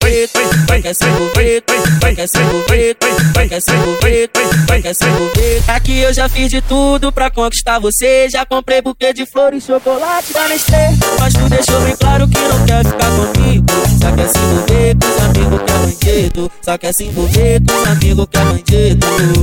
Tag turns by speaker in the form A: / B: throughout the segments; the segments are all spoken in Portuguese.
A: envolver, vai quer se envolver, vai quer se envolver, vai quer se envolver, vai quer se envolver. Aqui eu já fiz de tudo pra conquistar você. Já comprei buquê de flores, chocolate da Nestlé, mas tu deixou bem claro que não quer ficar comigo. Só quer se envolver com os amigos que é bandido. Só quer se envolver com os amigos que é bandido.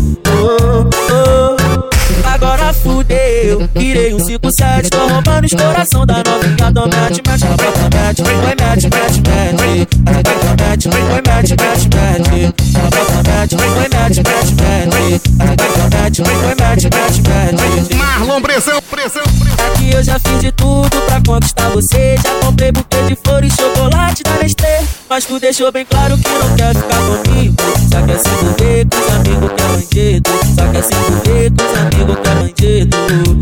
A: Agora fudeu, virei um 5-7. Tô roubando os coração da novinha. Tô mete, mete, mete, vai mete, mete, mete. Mete, vai mete, mete, mete. Mete, vai mete, mete, mete. Mete, vai mete, mete, mete.
B: Marlon, pressão, pressão.
A: Aqui eu já fiz de tudo pra conquistar você. Já comprei buquê de flores, chocolate da Nestlé, mas tu deixou bem claro que não quer ficar comigo. Só quer se envolver com os amigos que é bandido. Só quer se envolver com os amigos que é bandido.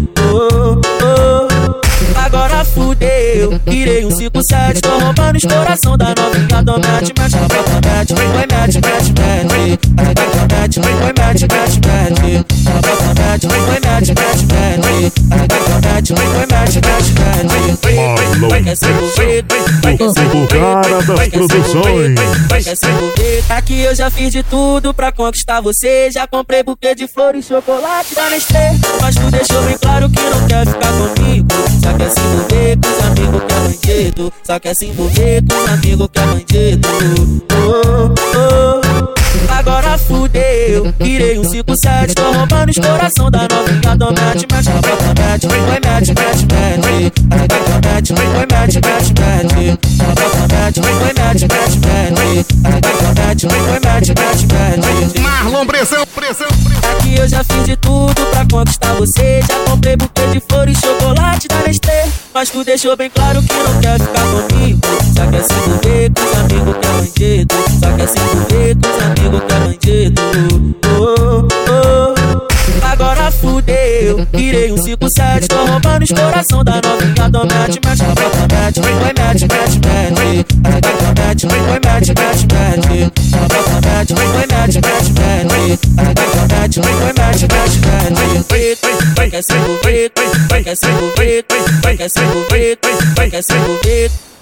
A: Agora fudeu, virei um 5-7. Tô roubando os coração da novinha. Tô mete, mete, mete, vai mete, mete, mete. Mete, vai mete, mete, mete. Mete, vai mete, mete, mete. Mete, vai mete, mete, mete. Vai quer se envolver, vai quer se envolver,
C: o cara das produções.
A: vai quer se envolver. Aqui eu já fiz de tudo pra conquistar você. Já comprei buquê de flores, chocolate da Nestlé, mas tu deixou bem claro que não quer ficar comigo. Só quer se envolver com os amigos que é bandido. Só quer se envolver com os amigos que é bandido. Agora fudeu, virei um 5-7. Tô roubando os coração da novinha. Tô mete, mete, mete, vai mete, mete, mete. Mete, vai mete, mete, mete. Mete, vai mete, mete, mete. Mete, vai mete, mete, mete.
B: Marlon, pressão, pressão.
A: Aqui eu já fiz de tudo pra conquistar você. Já comprei buquê de flores, chocolate da Nestlé, mas tu deixou bem claro que não quer ficar comigo. Só quer se envolver com os amigos que é bandido. Só quer se envolver com os amigos que é bandido. Agora fudeu, virei um 5-7. Tô roubando os coração da novinha. Tô mete, mete, mete, vai mete, mete, mete. Mete, vai mete, mete, mete. Mete, vai mete, mete, mete. Mete, vai mete, mete, mete. Vai quer se envolver, vai quer se envolver, vai quer se envolver, vai quer se envolver.